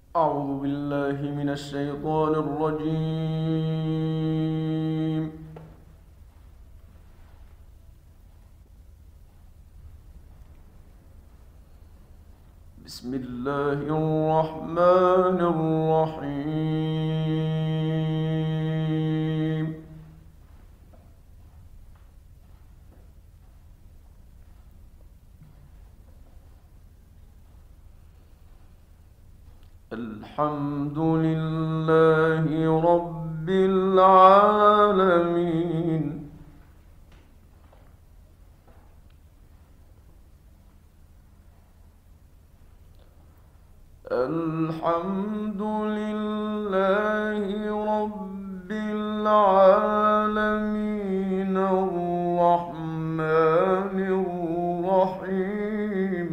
أعوذ بالله من الشيطان الرجيم. بسم الله الرحمن الرحيم. الحمد لله رب العالمين. الحمد لله رب العالمين الرحمن الرحيم.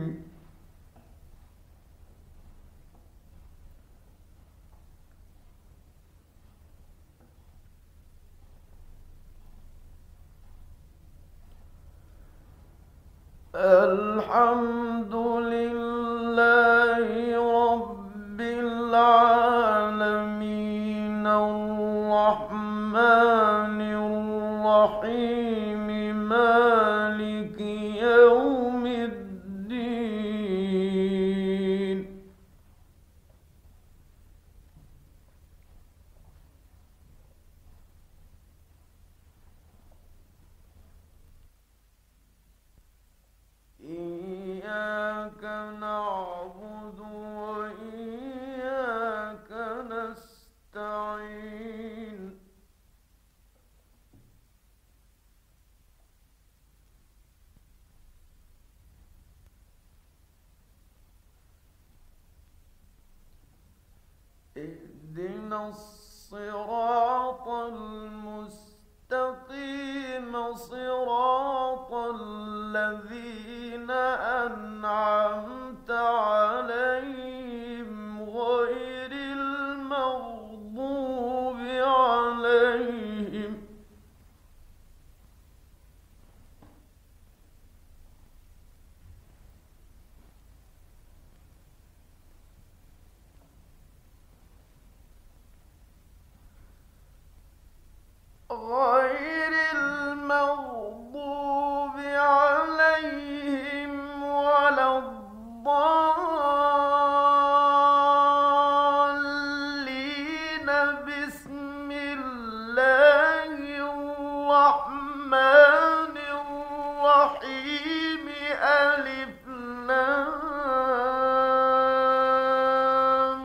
الحمد لله رب العالمين الرحمن الرحيم مالك يوم الدين. إياك نعبد وإياك نستعين. اهدنا الصراط المستقيم صراط الذين أنعمت عليهم غير المغضوب عليهم. غير المغضوب عليهم ولا الضالين. بسم الله الرحمن الرحيم. ألف لام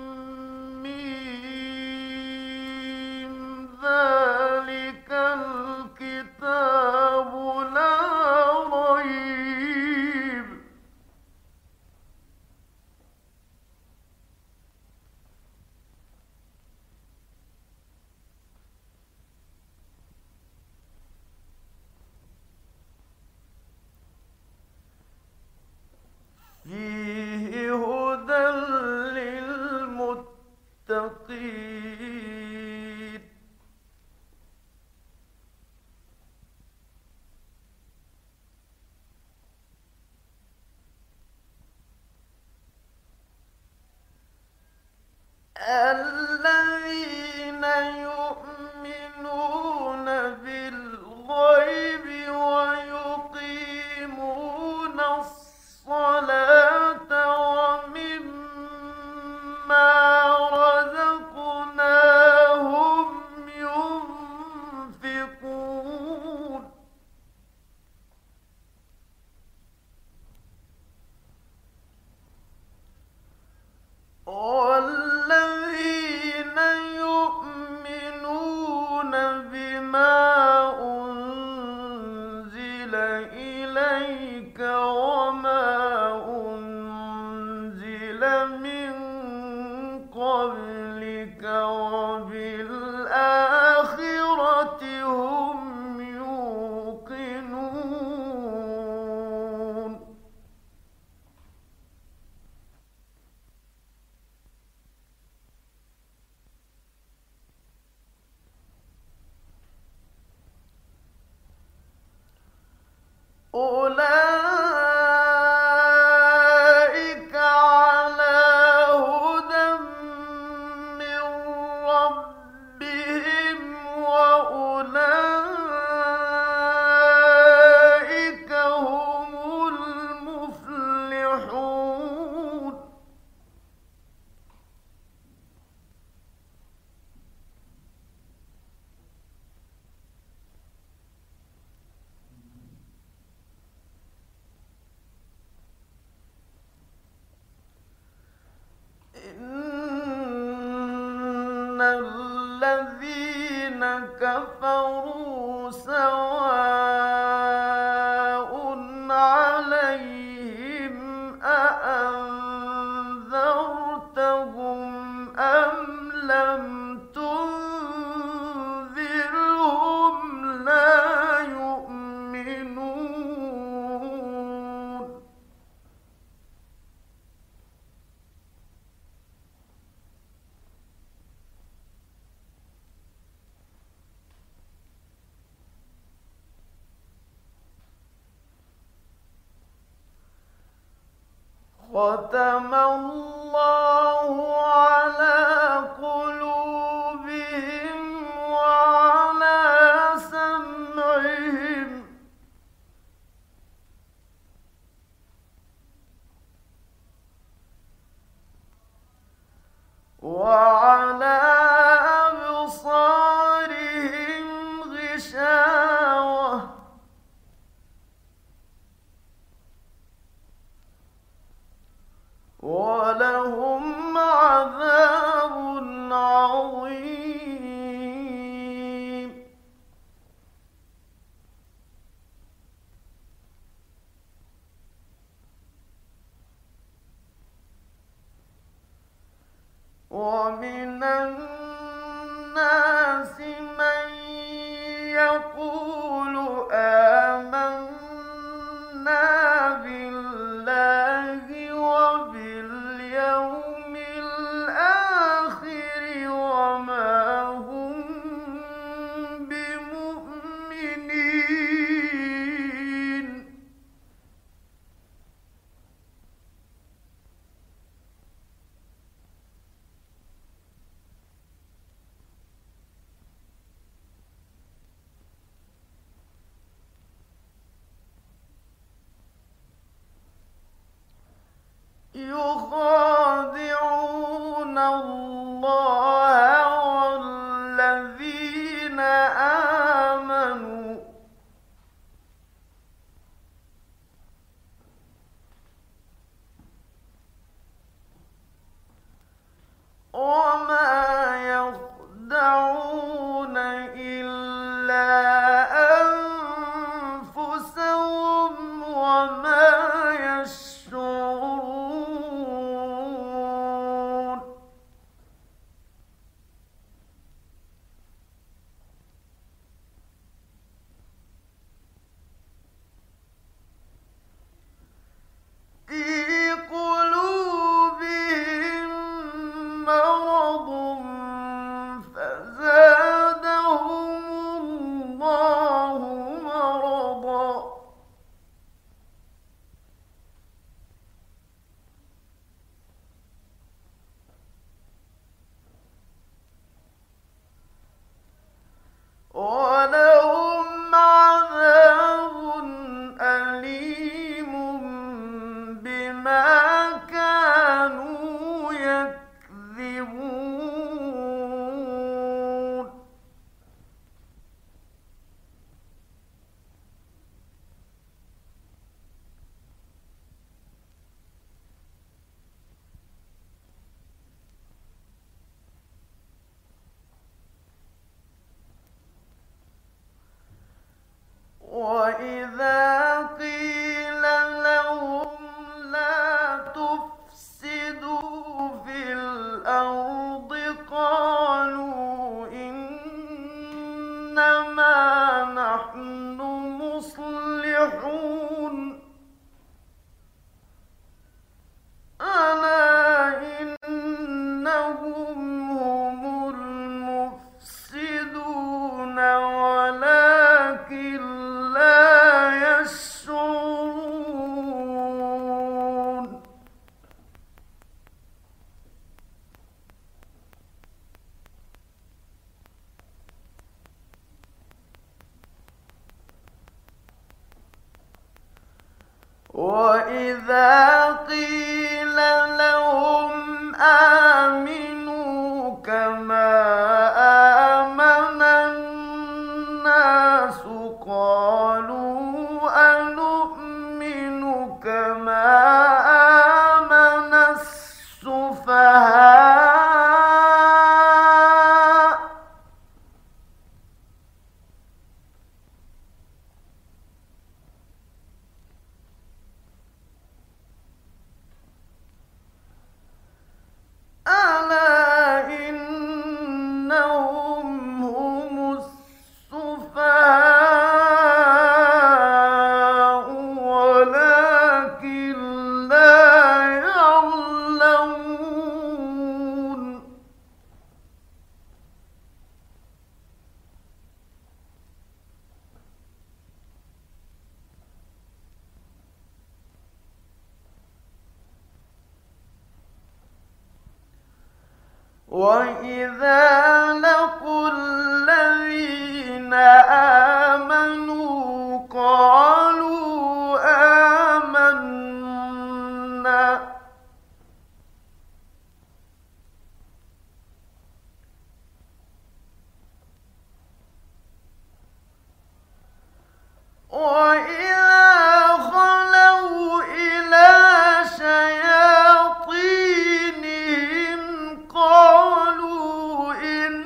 ميم. ذلك الكتاب لا ريب فيه هدى للمتقين. الذين يؤمنون بالغيب ويقيمون الصلاة ومما رزقناهم ينفقون. والذين يؤمنون بما أنزل إليك وما أنزل من قبلك وبالآخرة هم يوقنون. أولئك على هدى الذين كفروا سواء عليهم أأنذرتهم أم لم تنذرهم لا يؤمنون. ختم الله على قلوبهم وعلى سمعهم وعلى أبصارهم غشاوة ولهم عذاب عظيم. ومن الناس من يقول آمنا بالله وباليوم الآخر وما هم بمؤمنين. يخادعون الله والذين آمنوا وما يخدعون إلا أنفسهم وما يشعرون. في قلوبهم مرض فزادهم الله مرضا ولهم عذاب أليم بما كانوا يكذبون. وإذا قيل لهم لا تفسدوا في الأرض قالوا إنما نحن مصلحون ألا إنهم هم المفسدون ولكن لا يشعرون. وإذا قيل لهم آمنوا كما آمن الناس قالوا أنؤمن كما آمن السفهاء وَإِذَا لَقُوا الَّذِينَ آمَنُوا قَالُوا آمَنَّا وَإِذَا خَلَوْا إِلَىٰ شَيَاطِينِهِمْ قَالُوا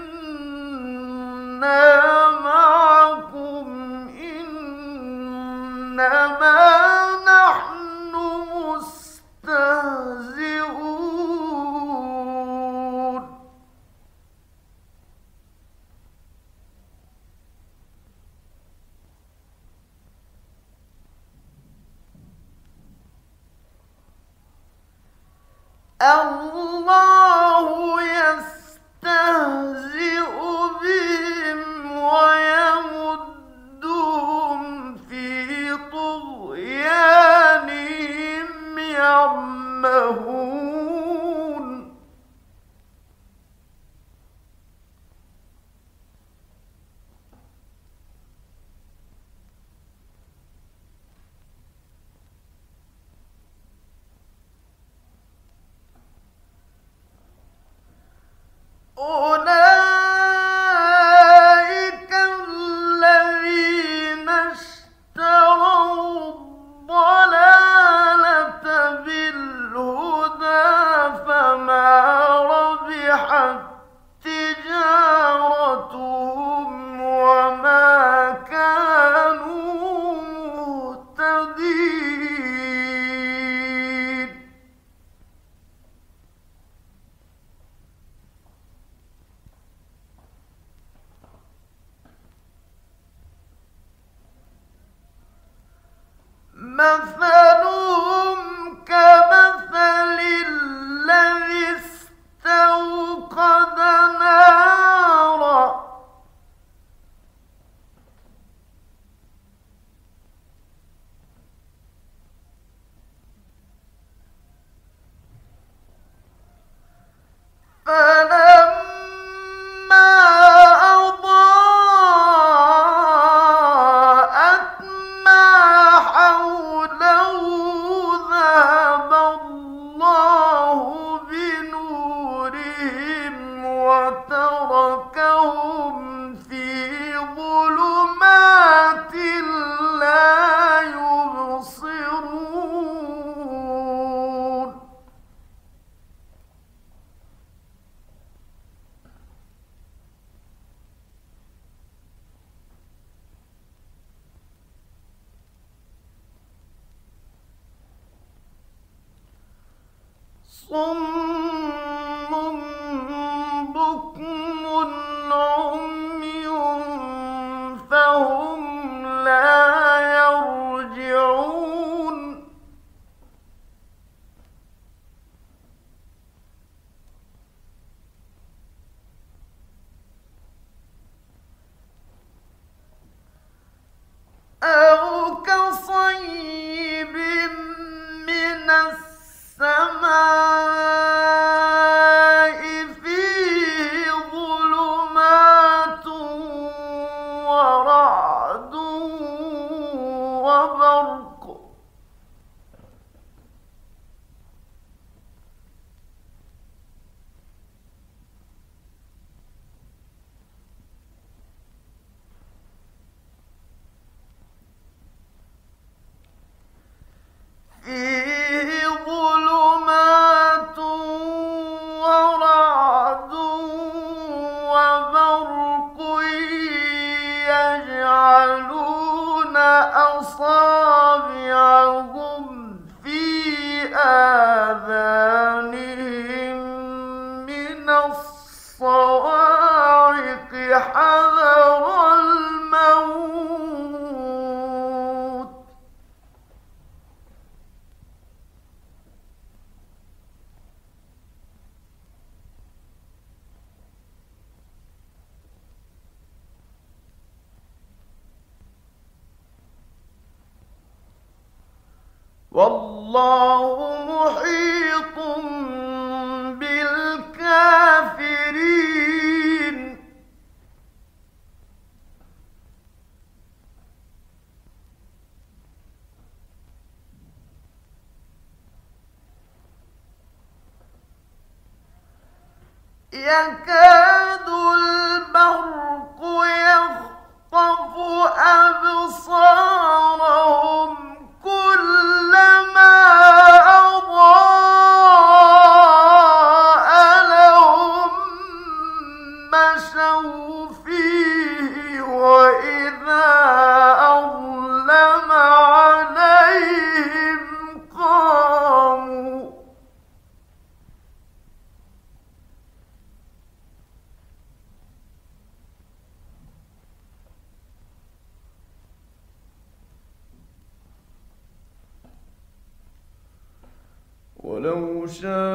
إِنَّا مَعَكُمْ إِنَّمَا نَحْنُ مُسْتَهْزِئُونَ الله يستهزئ بهم ويمدهم في طغيانهم يعمهون أولئك الذين اشتروا الضلالة بالهدى فما ربحت تجارتهم وما كانوا مهتدين مثلهم كمثل الذي استوقد نارا فلما أضاءت ما حوله ذهب الله بنورهم وتركهم في ظلمات لا يبصرون صم بكم عمي فهم لا يرجعون أو كصيب من السماء فيه ظلمات ورعد وبرق فيه ظلمات ورعد وبرق يجعلون أصابعهم في آذانهم من الصواعق حذر الموت والله محيط بالكافرين يكاد البرق يخطف أبصارهم كلما أضاء لهم مشوا فيه وإذا أظلم عليهم قاموا ولو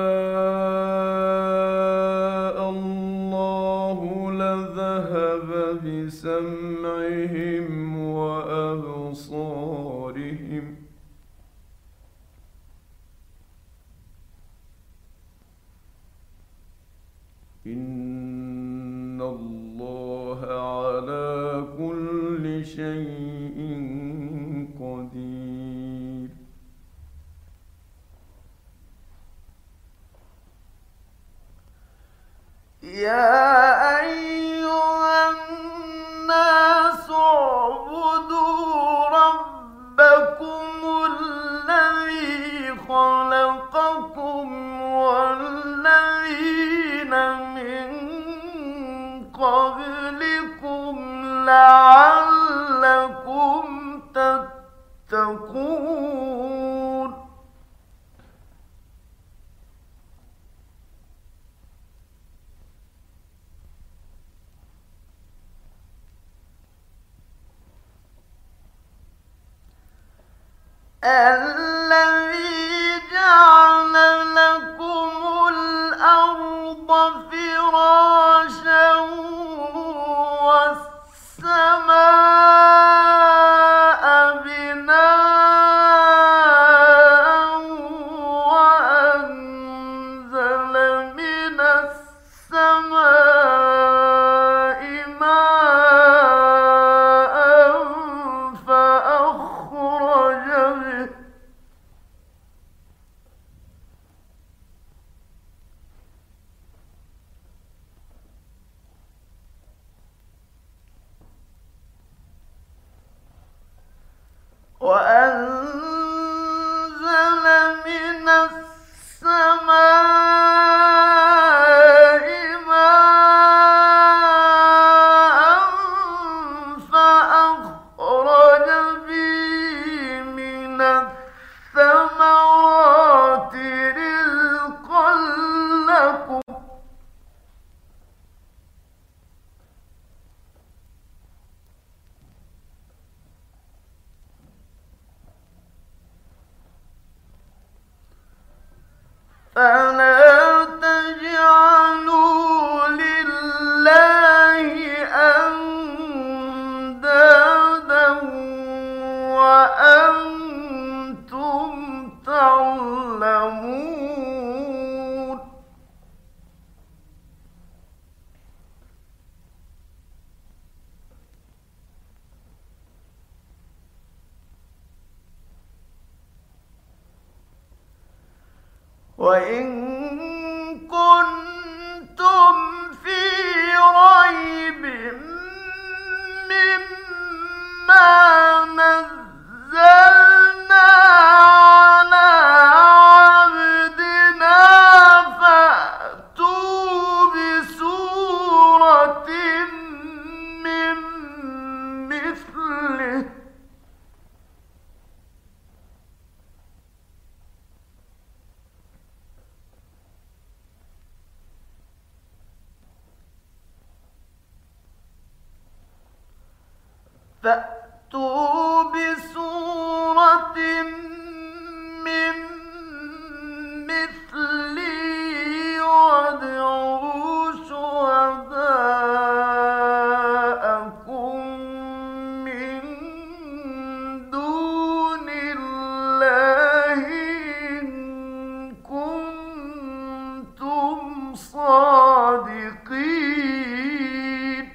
شاء الله لذهب بسمعهم وأبصارهم إن الله على كل شيء قدير يا أيها الناس اعبدوا ربكم الذي خلقكم والذين من قبلكم لعلكم تتقون الذي جعل لكم الأرض فراشا والسماء بناء وأنزل من السماء ماء فأخرج به وأنزل من السماء ماء فأخرج به من الثمرات رزقا لكم فلا تجعلوا لله أندادا وأنتم تعلمون وإن كنتم في ريب مما نزلنا على عبدنا فأتوا بسورة من مثله فأتوا بسورة من مثله وادعوا شهداءكم من دون الله إن كنتم صادقين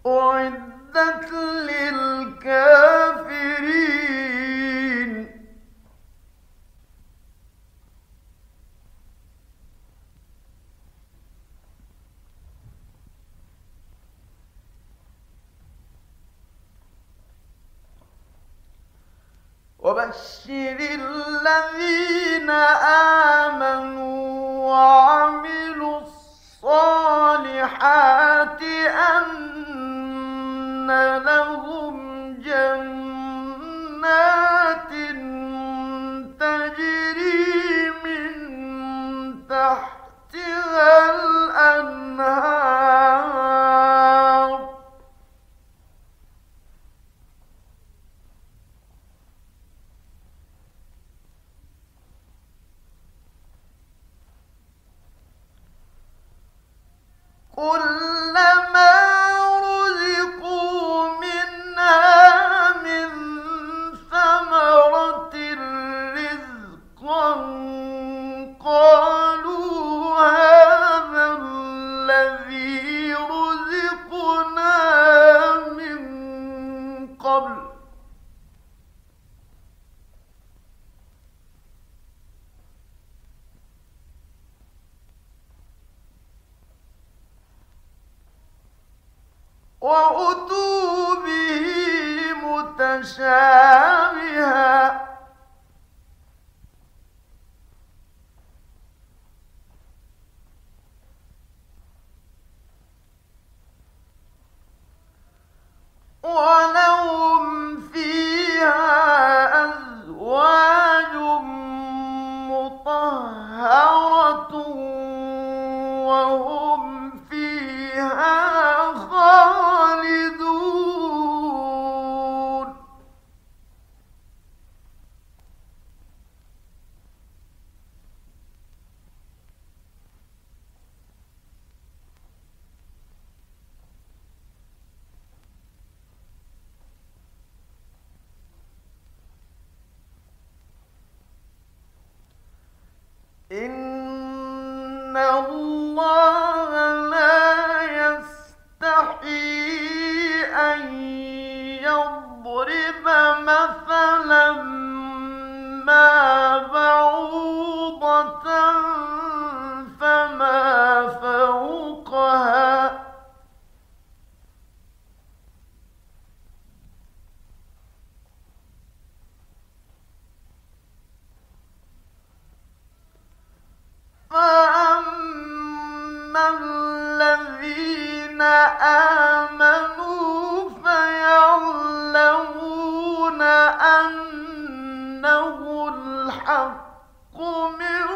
أعدت للكافرين وبشر الذين آمنوا وعملوا الصالحات أن لهم جنات تجري من تحتها الأنهار كلما رزقوا منها من ثمرة رزقا قالوا هذا الذي رزقنا من قبل وأتوا به متشابها ولهم فيها أزواج مطهرة وهم فيها خالدون إن الله لا يستحيي أن يضرب مثلا ما بعوضة فما فوقها فأما الذين آمنوا فيعلمون أنه الحق من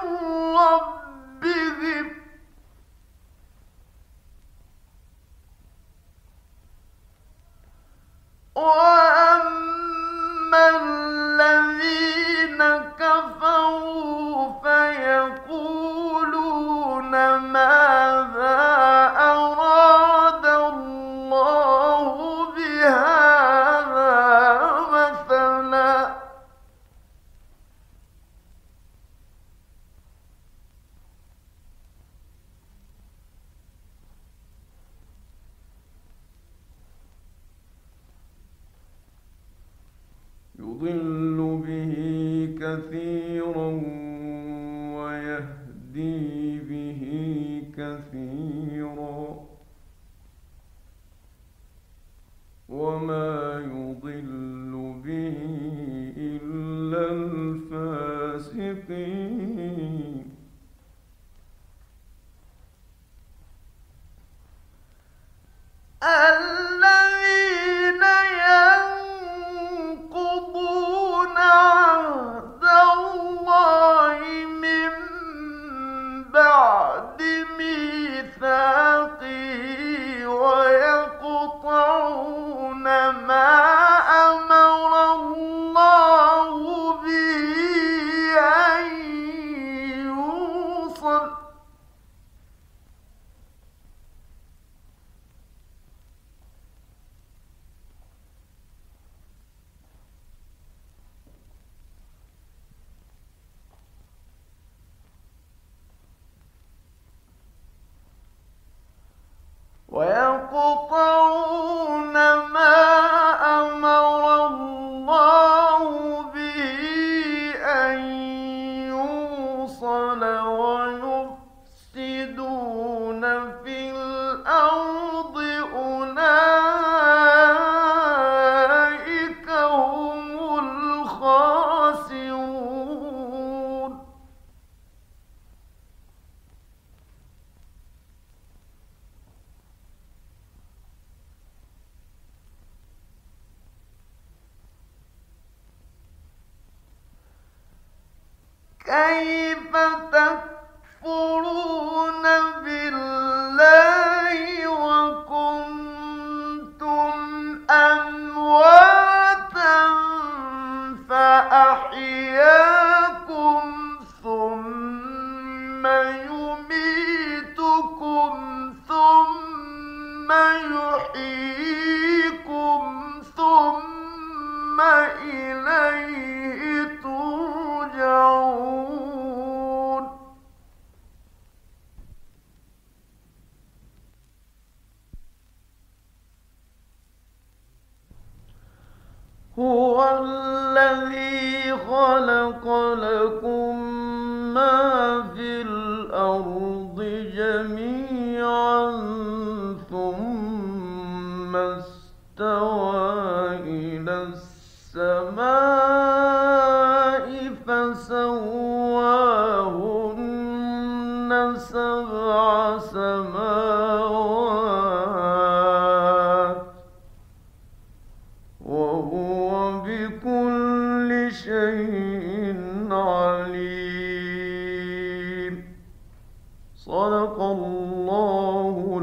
ربهم وأما الذين كفروا فيقولون ماذا أراد الله بهذا مثلا يضل به كثيرا ويهدي به كثيرا وما يضل به إلا الفاسقين الذين ينقضون عهد الله من بعد ميثاقه ويقطعون ما أمر الله به أن كيف تكفرون بالله وكنتم أمواتا فأحياكم ثم يميتكم ثم يحييكم ثم إليه ترجعون هو الذي خلق لكم ما في الأرض جميعا ثم استوى إلى السماء فسواهن سبع سماوات وهو بكل شيء عليم صدق الله